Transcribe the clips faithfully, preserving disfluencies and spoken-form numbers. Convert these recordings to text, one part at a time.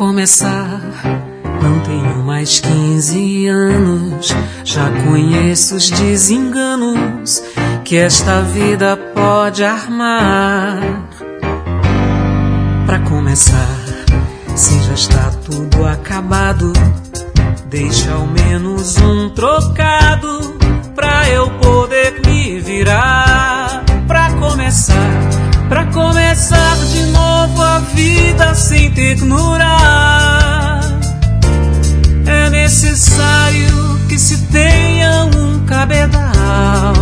começar, não tenho mais quinze anos, já conheço os desenganos que esta vida pode armar. Pra começar, se já está tudo acabado, deixa ao menos um trocado pra eu poder me virar. Pra começar, pra começar de novo a vida sem ternura, é necessário que se tenha um cabedal,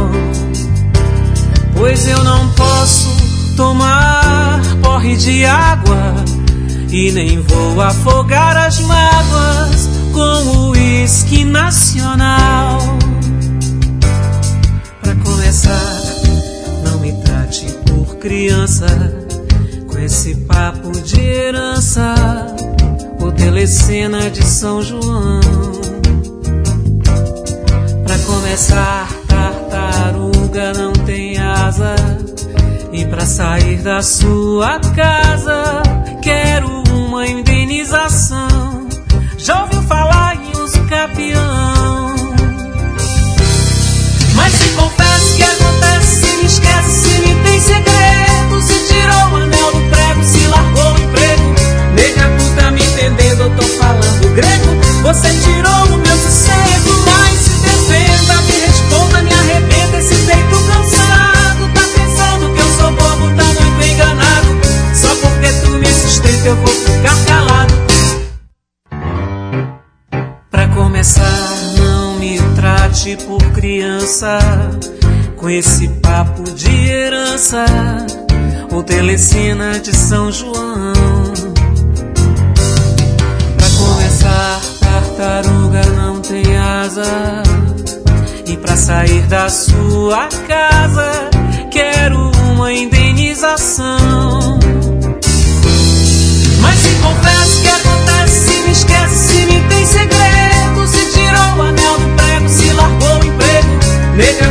pois eu não posso tomar porre de água e nem vou afogar as mágoas com o uísque nacional. Pra começar, não me trate por criança com esse papo de herança ou telecena de São João. Pra começar, tartaruga não tem asa, e pra sair da sua casa quero uma indenização. Já ouviu falar em uso capião? Mas se confesse que acontece, se me esquece, se me tem segredo, se tirou o anel do prego, se largou o emprego. Nega puta, me entendendo, eu tô falando grego. Você tirou o meu sossego, mas se defenda, me responda, me arrebenta. Esse peito cansado, tá pensando que eu sou bobo, tá muito enganado. Só porque tu me sustenta eu vou ficar calado. Pra começar, não me trate por criança com esse papo de herança ou telecena de São João. Pra começar, tartaruga não tem asa, e pra sair da sua casa quero uma indenização. Mas se confesse que acontece, se me esquece, se me tem segredo, se tirou o anel do prego, se largou o emprego. Nega